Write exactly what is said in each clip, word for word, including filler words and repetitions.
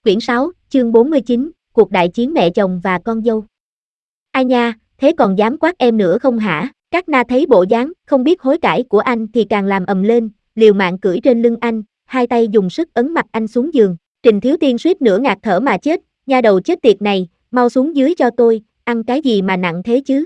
Quyển sáu, chương bốn mươi chín, cuộc đại chiến mẹ chồng và con dâu. Ai nha, thế còn dám quát em nữa không hả? Các na thấy bộ dáng không biết hối cải của anh thì càng làm ầm lên, liều mạng cưỡi trên lưng anh, hai tay dùng sức ấn mặt anh xuống giường. Trình Thiếu Tiên suýt nữa ngạt thở mà chết, nha đầu chết tiệt này, mau xuống dưới cho tôi, ăn cái gì mà nặng thế chứ?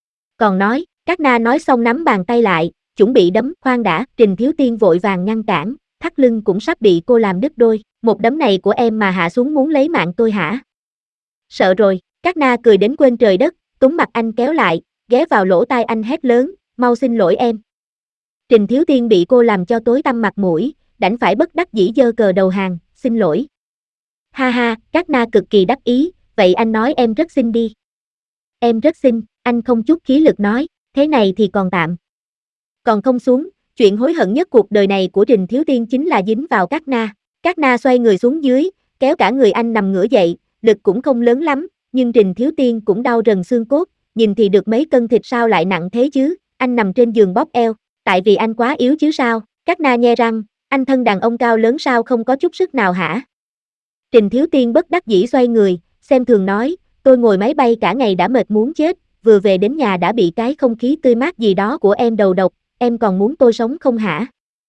Còn nói, các na nói xong nắm bàn tay lại, chuẩn bị đấm. Khoan đã, Trình Thiếu Tiên vội vàng ngăn cản, thắt lưng cũng sắp bị cô làm đứt đôi. Một đấm này của em mà hạ xuống muốn lấy mạng tôi hả? Sợ rồi, các na cười đến quên trời đất, túm mặt anh kéo lại, ghé vào lỗ tai anh hét lớn, mau xin lỗi em. Trình Thiếu Tiên bị cô làm cho tối tăm mặt mũi, đành phải bất đắc dĩ giơ cờ đầu hàng, xin lỗi. Ha ha, các na cực kỳ đắc ý, vậy anh nói em rất xinh đi. Em rất xinh, anh không chút khí lực nói, thế này thì còn tạm. Còn không xuống, chuyện hối hận nhất cuộc đời này của Trình Thiếu Tiên chính là dính vào các na. Các na xoay người xuống dưới, kéo cả người anh nằm ngửa dậy, lực cũng không lớn lắm, nhưng Trình Thiếu Tiên cũng đau rần xương cốt, nhìn thì được mấy cân thịt sao lại nặng thế chứ, anh nằm trên giường bóp eo, tại vì anh quá yếu chứ sao, các na nhe răng, anh thân đàn ông cao lớn sao không có chút sức nào hả? Trình Thiếu Tiên bất đắc dĩ xoay người, xem thường nói, tôi ngồi máy bay cả ngày đã mệt muốn chết, vừa về đến nhà đã bị cái không khí tươi mát gì đó của em đầu độc, em còn muốn tôi sống không hả?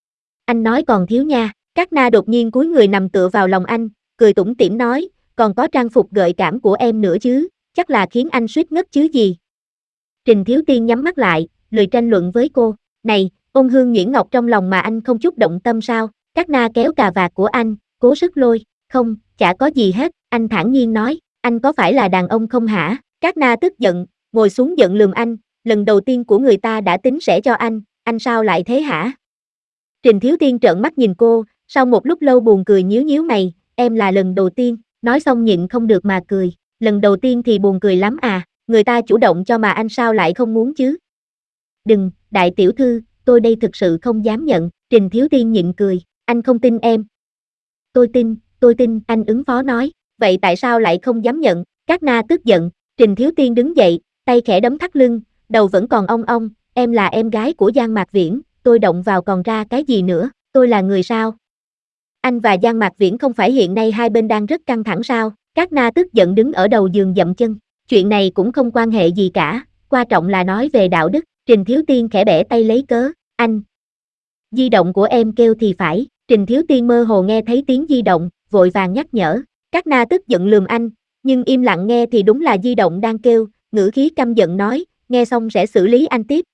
Anh nói còn thiếu nha. Các na đột nhiên cúi người nằm tựa vào lòng anh, cười tủm tỉm nói, còn có trang phục gợi cảm của em nữa chứ, chắc là khiến anh suýt ngất chứ gì. Trình Thiếu Tiên nhắm mắt lại, lười tranh luận với cô, này, ôn hương nhuyễn ngọc trong lòng mà anh không chút động tâm sao? Các na kéo cà vạt của anh, cố sức lôi, không, chả có gì hết, anh thản nhiên nói, anh có phải là đàn ông không hả? Các na tức giận, ngồi xuống giận lườm anh, lần đầu tiên của người ta đã tính sẽ cho anh, anh sao lại thế hả? Trình Thiếu Tiên trợn mắt nhìn cô, sau một lúc lâu buồn cười nhíu nhíu mày, em là lần đầu tiên, nói xong nhịn không được mà cười, lần đầu tiên thì buồn cười lắm à, người ta chủ động cho mà anh sao lại không muốn chứ? Đừng, đại tiểu thư, tôi đây thực sự không dám nhận, Trình Thiếu Tiên nhịn cười, anh không tin em. Tôi tin, tôi tin, anh ứng phó nói, vậy tại sao lại không dám nhận? Các na tức giận, Trình Thiếu Tiên đứng dậy, tay khẽ đấm thắt lưng, đầu vẫn còn ong ong, em là em gái của Giang Mạc Viễn, tôi động vào còn ra cái gì nữa, tôi là người sao? Anh và Giang Mạc Viễn không phải hiện nay hai bên đang rất căng thẳng sao? Các na tức giận đứng ở đầu giường dậm chân, chuyện này cũng không quan hệ gì cả, quan trọng là nói về đạo đức. Trình Thiếu Tiên khẽ bẻ tay lấy cớ, anh. Di động của em kêu thì phải, Trình Thiếu Tiên mơ hồ nghe thấy tiếng di động, vội vàng nhắc nhở, các na tức giận lườm anh, nhưng im lặng nghe thì đúng là di động đang kêu, ngữ khí căm giận nói, nghe xong sẽ xử lý anh tiếp.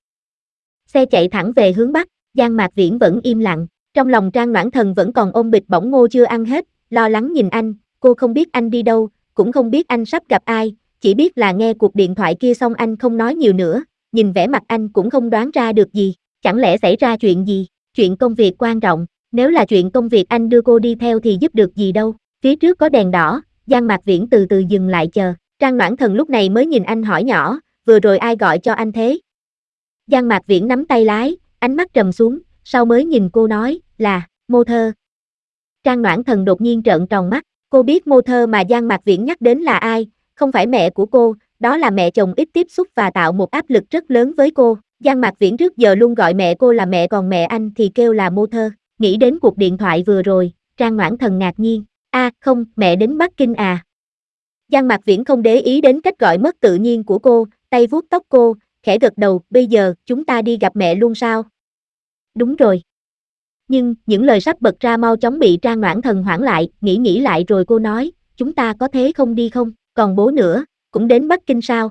Xe chạy thẳng về hướng Bắc, Giang Mạc Viễn vẫn im lặng, trong lòng Trang Noãn Thần vẫn còn ôm bịch bỏng ngô chưa ăn hết, lo lắng nhìn anh, cô không biết anh đi đâu, cũng không biết anh sắp gặp ai, chỉ biết là nghe cuộc điện thoại kia xong anh không nói nhiều nữa, nhìn vẻ mặt anh cũng không đoán ra được gì, chẳng lẽ xảy ra chuyện gì, chuyện công việc quan trọng, nếu là chuyện công việc anh đưa cô đi theo thì giúp được gì đâu, phía trước có đèn đỏ, Giang Mạc Viễn từ từ dừng lại chờ, Trang Noãn Thần lúc này mới nhìn anh hỏi nhỏ, vừa rồi ai gọi cho anh thế? Giang Mạc Viễn nắm tay lái, ánh mắt trầm xuống, sau mới nhìn cô nói, là, Mô Thơ. Trang Noãn Thần đột nhiên trợn tròn mắt, cô biết Mô Thơ mà Giang Mạc Viễn nhắc đến là ai, không phải mẹ của cô, đó là mẹ chồng ít tiếp xúc và tạo một áp lực rất lớn với cô. Giang Mạc Viễn trước giờ luôn gọi mẹ cô là mẹ còn mẹ anh thì kêu là Mô Thơ. Nghĩ đến cuộc điện thoại vừa rồi, Trang Noãn Thần ngạc nhiên, a à, không, mẹ đến Bắc Kinh à. Giang Mạc Viễn không để ý đến cách gọi mất tự nhiên của cô, tay vuốt tóc cô, khẽ gật đầu, bây giờ, chúng ta đi gặp mẹ luôn sao? Đúng rồi. Nhưng, những lời sắp bật ra mau chóng bị Trang Noãn Thần hoãn lại, nghĩ nghĩ lại rồi cô nói, chúng ta có thế không đi không, còn bố nữa, cũng đến Bắc Kinh sao?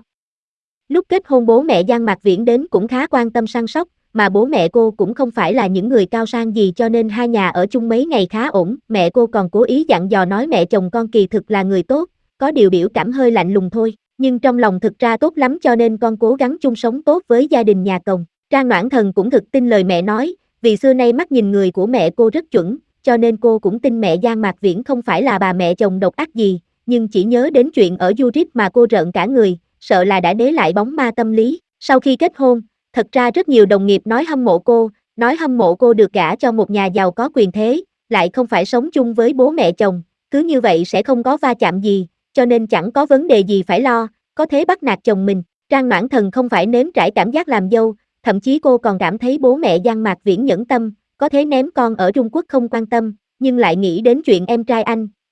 Lúc kết hôn bố mẹ Giang Mạc Viễn đến cũng khá quan tâm săn sóc, mà bố mẹ cô cũng không phải là những người cao sang gì cho nên hai nhà ở chung mấy ngày khá ổn, mẹ cô còn cố ý dặn dò nói mẹ chồng con kỳ thực là người tốt, có điều biểu cảm hơi lạnh lùng thôi, nhưng trong lòng thực ra tốt lắm cho nên con cố gắng chung sống tốt với gia đình nhà chồng. Trang Noãn Thần cũng thực tin lời mẹ nói, vì xưa nay mắt nhìn người của mẹ cô rất chuẩn, cho nên cô cũng tin mẹ Giang Mạc Viễn không phải là bà mẹ chồng độc ác gì, nhưng chỉ nhớ đến chuyện ở Zurich mà cô rợn cả người, sợ là đã đế lại bóng ma tâm lý. Sau khi kết hôn, thật ra rất nhiều đồng nghiệp nói hâm mộ cô, nói hâm mộ cô được gả cho một nhà giàu có quyền thế, lại không phải sống chung với bố mẹ chồng, cứ như vậy sẽ không có va chạm gì, cho nên chẳng có vấn đề gì phải lo, có thế bắt nạt chồng mình. Trang Noãn Thần không phải nếm trải cảm giác làm dâu, thậm chí cô còn cảm thấy bố mẹ Giang Mạc Viễn nhẫn tâm, có thế ném con ở Trung Quốc không quan tâm, nhưng lại nghĩ đến chuyện em trai anh,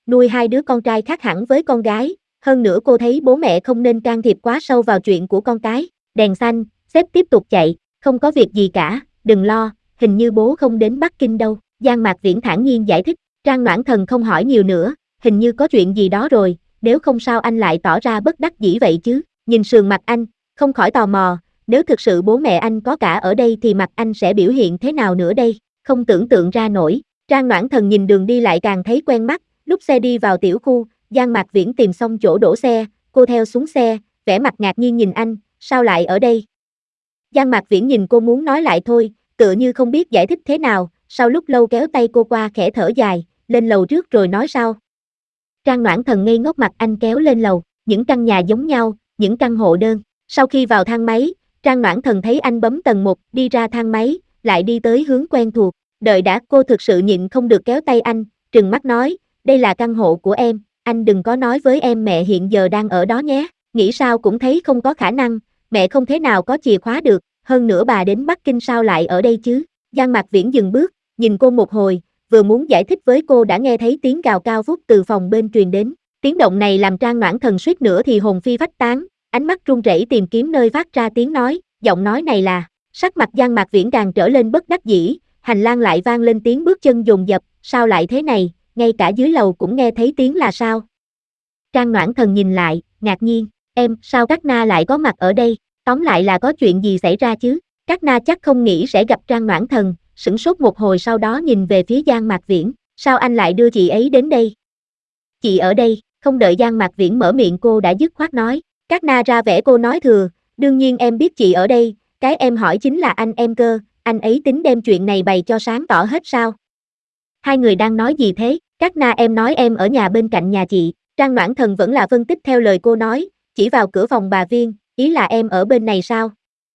nuôi hai đứa con trai khác hẳn với con gái, hơn nữa cô thấy bố mẹ không nên can thiệp quá sâu vào chuyện của con cái. Đèn xanh, sếp tiếp tục chạy, không có việc gì cả, đừng lo, hình như bố không đến Bắc Kinh đâu, Giang Mạc Viễn thản nhiên giải thích. Trang Noãn Thần không hỏi nhiều nữa, hình như có chuyện gì đó rồi, nếu không sao anh lại tỏ ra bất đắc dĩ vậy chứ, nhìn sườn mặt anh, không khỏi tò mò, nếu thực sự bố mẹ anh có cả ở đây thì mặt anh sẽ biểu hiện thế nào nữa đây, không tưởng tượng ra nổi. Trang Noãn Thần nhìn đường đi lại càng thấy quen mắt, lúc xe đi vào tiểu khu, Giang Mạc Viễn tìm xong chỗ đổ xe, cô theo xuống xe, vẻ mặt ngạc nhiên nhìn anh, sao lại ở đây? Giang Mạc Viễn nhìn cô muốn nói lại thôi, tựa như không biết giải thích thế nào, sau lúc lâu kéo tay cô qua khẽ thở dài, lên lầu trước rồi nói sau. Trang Noãn Thần ngây ngốc mặt anh kéo lên lầu, những căn nhà giống nhau, những căn hộ đơn. Sau khi vào thang máy, Trang Noãn Thần thấy anh bấm tầng một, đi ra thang máy, lại đi tới hướng quen thuộc. Đợi đã, cô thực sự nhịn không được kéo tay anh, trừng mắt nói, đây là căn hộ của em, anh đừng có nói với em mẹ hiện giờ đang ở đó nhé. Nghĩ sao cũng thấy không có khả năng, mẹ không thể nào có chìa khóa được, hơn nữa bà đến Bắc Kinh sao lại ở đây chứ. Giang Mạc Viễn dừng bước, nhìn cô một hồi, vừa muốn giải thích với cô đã nghe thấy tiếng gào cao vút từ phòng bên truyền đến. Tiếng động này làm Trang Noãn Thần suýt nữa thì hồn phi phách tán, ánh mắt run rẩy tìm kiếm nơi phát ra tiếng nói, giọng nói này là. Sắc mặt Giang Mạc Viễn càng trở lên bất đắc dĩ, hành lang lại vang lên tiếng bước chân dồn dập, sao lại thế này, ngay cả dưới lầu cũng nghe thấy tiếng là sao. Trang Noãn Thần nhìn lại, ngạc nhiên, em, sao Cát Na lại có mặt ở đây, tóm lại là có chuyện gì xảy ra chứ. Cát Na chắc không nghĩ sẽ gặp Trang Noãn Thần, sửng sốt một hồi sau đó nhìn về phía Giang Mạc Viễn, sao anh lại đưa chị ấy đến đây? Chị ở đây, không đợi Giang Mạc Viễn mở miệng cô đã dứt khoát nói, Cát Na ra vẻ cô nói thừa, đương nhiên em biết chị ở đây, cái em hỏi chính là anh em cơ, anh ấy tính đem chuyện này bày cho sáng tỏ hết sao? Hai người đang nói gì thế? Cát Na em nói em ở nhà bên cạnh nhà chị. Trang Noãn Thần vẫn là phân tích theo lời cô nói, chỉ vào cửa phòng bà Viên, ý là em ở bên này sao?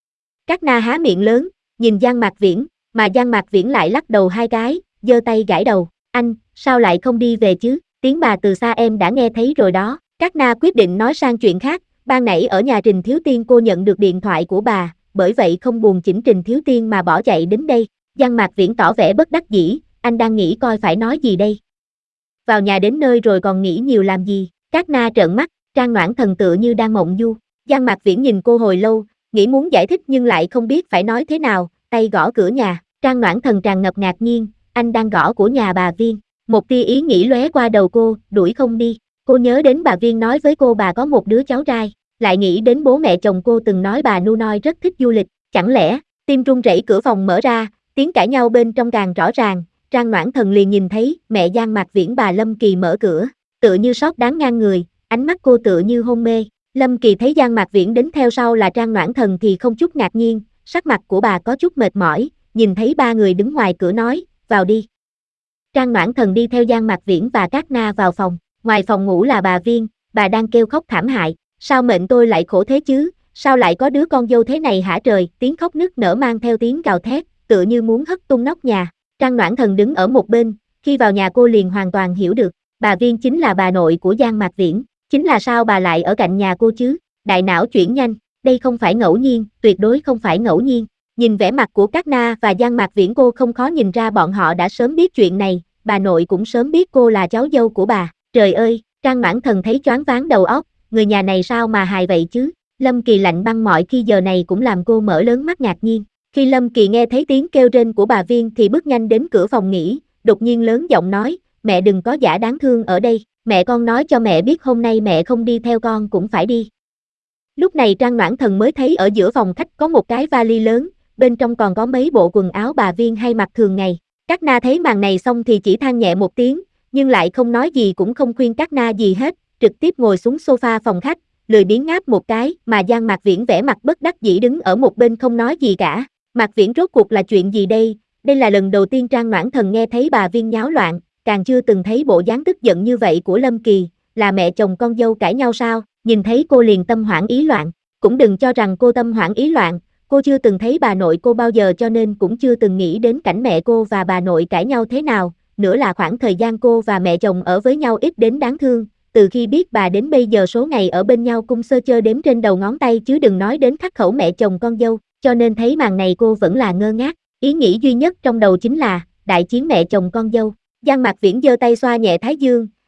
Cát Na há miệng lớn, nhìn Giang Mạc Viễn, mà Giang Mạc Viễn lại lắc đầu hai cái, giơ tay gãi đầu, anh, sao lại không đi về chứ, tiếng bà từ xa em đã nghe thấy rồi đó. Cát Na quyết định nói sang chuyện khác, ban nãy ở nhà Trình Thiếu Tiên cô nhận được điện thoại của bà, bởi vậy không buồn chỉnh Trình Thiếu Tiên mà bỏ chạy đến đây. Giang Mạc Viễn tỏ vẻ bất đắc dĩ, anh đang nghĩ coi phải nói gì đây. Vào nhà đến nơi rồi còn nghĩ nhiều làm gì. Cát Na trợn mắt, Trang Noãn Thần tựa như đang mộng du. Giang Mạc Viễn nhìn cô hồi lâu, nghĩ muốn giải thích nhưng lại không biết phải nói thế nào, tay gõ cửa nhà. Trang Noãn Thần tràn ngập ngạc nhiên, anh đang gõ của nhà bà Viên. Một tia ý nghĩ lóe qua đầu cô, đuổi không đi. Cô nhớ đến bà Viên nói với cô bà có một đứa cháu trai, lại nghĩ đến bố mẹ chồng cô từng nói bà nu noi rất thích du lịch. Chẳng lẽ, tim run rẩy cửa phòng mở ra, tiếng cãi nhau bên trong càng rõ ràng. Trang Noãn Thần liền nhìn thấy mẹ Giang Mạc Viễn bà Lâm Kỳ mở cửa, tựa như sót đáng ngang người, ánh mắt cô tựa như hôn mê. Lâm Kỳ thấy Giang Mạc Viễn đến theo sau là Trang Noãn Thần thì không chút ngạc nhiên, sắc mặt của bà có chút mệt mỏi, nhìn thấy ba người đứng ngoài cửa nói, vào đi. Trang Noãn Thần đi theo Giang Mạc Viễn và Cát Na vào phòng, ngoài phòng ngủ là bà Viên, bà đang kêu khóc thảm hại, sao mệnh tôi lại khổ thế chứ, sao lại có đứa con dâu thế này hả trời, tiếng khóc nức nở mang theo tiếng gào thét, tựa như muốn hất tung nóc nhà. Trang Noãn Thần đứng ở một bên, khi vào nhà cô liền hoàn toàn hiểu được, bà Viên chính là bà nội của Giang Mạc Viễn, chính là sao bà lại ở cạnh nhà cô chứ, đại não chuyển nhanh, đây không phải ngẫu nhiên, tuyệt đối không phải ngẫu nhiên. Nhìn vẻ mặt của Cát Na và Giang Mạc Viễn cô không khó nhìn ra bọn họ đã sớm biết chuyện này, bà nội cũng sớm biết cô là cháu dâu của bà, trời ơi, Trang Noãn Thần thấy choáng váng đầu óc, người nhà này sao mà hài vậy chứ, Lâm Kỳ lạnh băng mọi khi giờ này cũng làm cô mở lớn mắt ngạc nhiên. Khi Lâm Kỳ nghe thấy tiếng kêu rên của bà Viên thì bước nhanh đến cửa phòng nghỉ, đột nhiên lớn giọng nói, mẹ đừng có giả đáng thương ở đây, mẹ con nói cho mẹ biết hôm nay mẹ không đi theo con cũng phải đi. Lúc này Trang Noãn Thần mới thấy ở giữa phòng khách có một cái vali lớn, bên trong còn có mấy bộ quần áo bà Viên hay mặc thường ngày. Cát Na thấy màn này xong thì chỉ than nhẹ một tiếng, nhưng lại không nói gì cũng không khuyên Cát Na gì hết, trực tiếp ngồi xuống sofa phòng khách, lười biếng ngáp một cái, mà Giang Mạc Viễn vẻ mặt bất đắc dĩ đứng ở một bên không nói gì cả. Mạc Viễn rốt cuộc là chuyện gì đây? Đây là lần đầu tiên Trang Noãn Thần nghe thấy bà Viên nháo loạn, càng chưa từng thấy bộ dáng tức giận như vậy của Lâm Kỳ, là mẹ chồng con dâu cãi nhau sao? Nhìn thấy cô liền tâm hoảng ý loạn, cũng đừng cho rằng cô tâm hoảng ý loạn, cô chưa từng thấy bà nội cô bao giờ cho nên cũng chưa từng nghĩ đến cảnh mẹ cô và bà nội cãi nhau thế nào, nữa là khoảng thời gian cô và mẹ chồng ở với nhau ít đến đáng thương, từ khi biết bà đến bây giờ số ngày ở bên nhau cung sơ chơ đếm trên đầu ngón tay chứ đừng nói đến khắc khẩu mẹ chồng con dâu, cho nên thấy màn này cô vẫn là ngơ ngác, ý nghĩ duy nhất trong đầu chính là, đại chiến mẹ chồng con dâu. Giang Mạc Viễn giơ tay xoa nhẹ thái dương,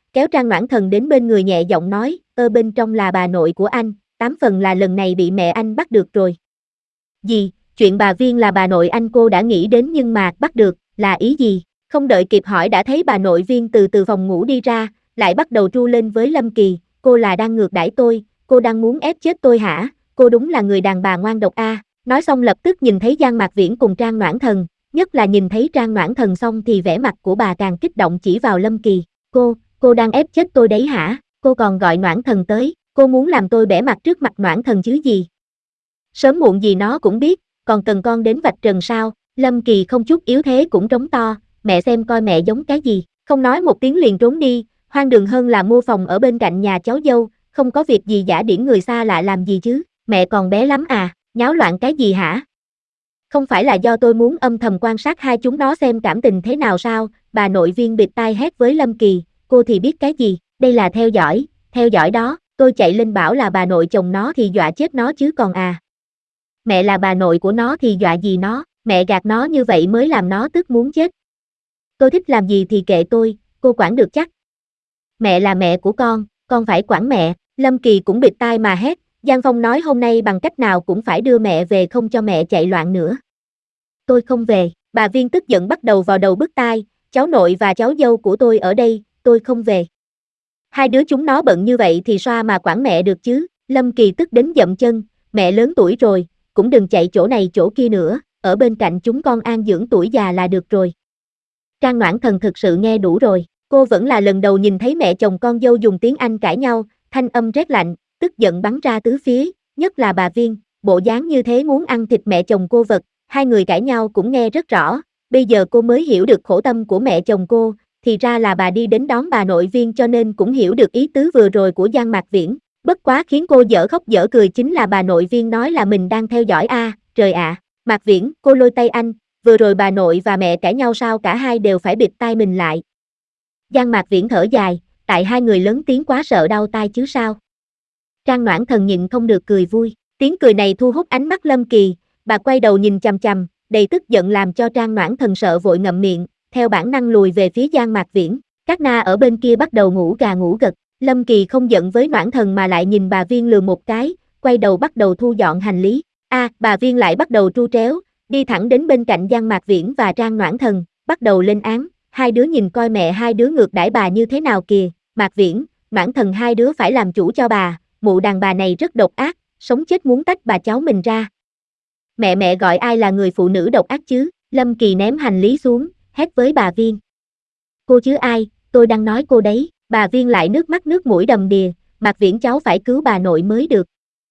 kéo Trang Noãn Thần đến bên người nhẹ giọng nói, ơ bên trong là bà nội của anh, tám phần là lần này bị mẹ anh bắt được rồi. Gì, chuyện bà Viên là bà nội anh cô đã nghĩ đến nhưng mà bắt được, là ý gì? Không đợi kịp hỏi đã thấy bà nội Viên từ từ phòng ngủ đi ra, lại bắt đầu tru lên với Lâm Kỳ, cô là đang ngược đãi tôi, cô đang muốn ép chết tôi hả, cô đúng là người đàn bà ngoan độc a. Nói xong lập tức nhìn thấy Giang Mạc Viễn cùng Trang Noãn Thần, nhất là nhìn thấy Trang Noãn Thần xong thì vẻ mặt của bà càng kích động chỉ vào Lâm Kỳ, cô, cô đang ép chết tôi đấy hả, cô còn gọi Noãn Thần tới, cô muốn làm tôi bẽ mặt trước mặt Noãn Thần chứ gì. Sớm muộn gì nó cũng biết, còn cần con đến vạch trần sao, Lâm Kỳ không chút yếu thế cũng trống to, mẹ xem coi mẹ giống cái gì, không nói một tiếng liền trốn đi, hoang đường hơn là mua phòng ở bên cạnh nhà cháu dâu, không có việc gì giả điển người xa lạ làm gì chứ, mẹ còn bé lắm à, nháo loạn cái gì hả? Không phải là do tôi muốn âm thầm quan sát hai chúng nó xem cảm tình thế nào sao, bà nội Viên bịt tai hét với Lâm Kỳ, cô thì biết cái gì, đây là theo dõi, theo dõi đó, tôi chạy lên bảo là bà nội chồng nó thì dọa chết nó chứ còn à. Mẹ là bà nội của nó thì dọa gì nó, mẹ gạt nó như vậy mới làm nó tức muốn chết. Tôi thích làm gì thì kệ tôi, cô quản được chắc. Mẹ là mẹ của con, con phải quản mẹ, Lâm Kỳ cũng bịt tai mà hét, Giang Phong nói hôm nay bằng cách nào cũng phải đưa mẹ về không cho mẹ chạy loạn nữa. Tôi không về, bà Viên tức giận bắt đầu vào đầu bứt tai, cháu nội và cháu dâu của tôi ở đây, tôi không về. Hai đứa chúng nó bận như vậy thì xoa mà quản mẹ được chứ, Lâm Kỳ tức đến dậm chân, mẹ lớn tuổi rồi, cũng đừng chạy chỗ này chỗ kia nữa, ở bên cạnh chúng con an dưỡng tuổi già là được rồi. Trang Noãn Thần thực sự nghe đủ rồi, cô vẫn là lần đầu nhìn thấy mẹ chồng con dâu dùng tiếng Anh cãi nhau, thanh âm rét lạnh, tức giận bắn ra tứ phía, nhất là bà Viên, bộ dáng như thế muốn ăn thịt mẹ chồng cô vật, hai người cãi nhau cũng nghe rất rõ, bây giờ cô mới hiểu được khổ tâm của mẹ chồng cô, thì ra là bà đi đến đón bà nội Viên cho nên cũng hiểu được ý tứ vừa rồi của Giang Mạc Viễn, bất quá khiến cô dở khóc dở cười chính là bà nội Viên nói là mình đang theo dõi a, à, trời ạ, à. Mạc Viễn, cô lôi tay anh, vừa rồi bà nội và mẹ cãi nhau sao cả hai đều phải bịt tai mình lại. Giang Mạc Viễn thở dài, tại hai người lớn tiếng quá sợ đau tai chứ sao. Trang Noãn Thần nhịn không được cười vui, tiếng cười này thu hút ánh mắt Lâm Kỳ, bà quay đầu nhìn chằm chằm, đầy tức giận làm cho Trang Noãn Thần sợ vội ngậm miệng, theo bản năng lùi về phía Giang Mạc Viễn, các na ở bên kia bắt đầu ngủ gà ngủ gật, Lâm Kỳ không giận với Noãn Thần mà lại nhìn bà Viên lườm một cái, quay đầu bắt đầu thu dọn hành lý, a, à, bà Viên lại bắt đầu tru tréo, đi thẳng đến bên cạnh Giang Mạc Viễn và Trang Noãn Thần, bắt đầu lên án, hai đứa nhìn coi mẹ hai đứa ngược đãi bà như thế nào kìa, Mạc Viễn, Noãn Thần hai đứa phải làm chủ cho bà, mụ đàn bà này rất độc ác, sống chết muốn tách bà cháu mình ra. Mẹ mẹ gọi ai là người phụ nữ độc ác chứ, Lâm Kỳ ném hành lý xuống, hét với bà Viên. Cô chứ ai, tôi đang nói cô đấy, bà Viên lại nước mắt nước mũi đầm đìa, Mạc Viễn cháu phải cứu bà nội mới được.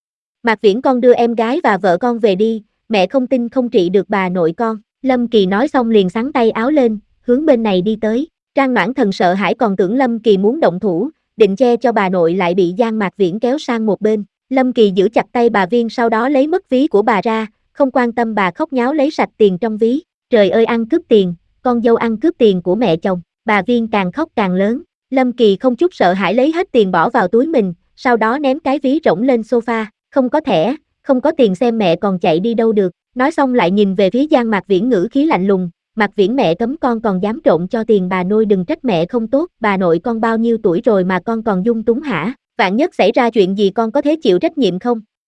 Mạc Viễn con đưa em gái và vợ con về đi, mẹ không tin không trị được bà nội con, Lâm Kỳ nói xong liền xắn tay áo lên, hướng bên này đi tới, Trang Noãn Thần sợ hãi còn tưởng Lâm Kỳ muốn động thủ, định che cho bà nội lại bị Giang Mạc Viễn kéo sang một bên, Lâm Kỳ giữ chặt tay bà Viên sau đó lấy mất ví của bà ra, không quan tâm bà khóc nháo lấy sạch tiền trong ví, trời ơi ăn cướp tiền, con dâu ăn cướp tiền của mẹ chồng, bà Viên càng khóc càng lớn, Lâm Kỳ không chút sợ hãi lấy hết tiền bỏ vào túi mình, sau đó ném cái ví rỗng lên sofa, không có thẻ, không có tiền xem mẹ còn chạy đi đâu được, nói xong lại nhìn về phía Giang Mạc Viễn ngữ khí lạnh lùng, Mạc Viễn mẹ cấm con còn dám trộn cho tiền bà nuôi đừng trách mẹ không tốt, bà nội con bao nhiêu tuổi rồi mà con còn dung túng hả, vạn nhất xảy ra chuyện gì con có thế chịu trách nhiệm không?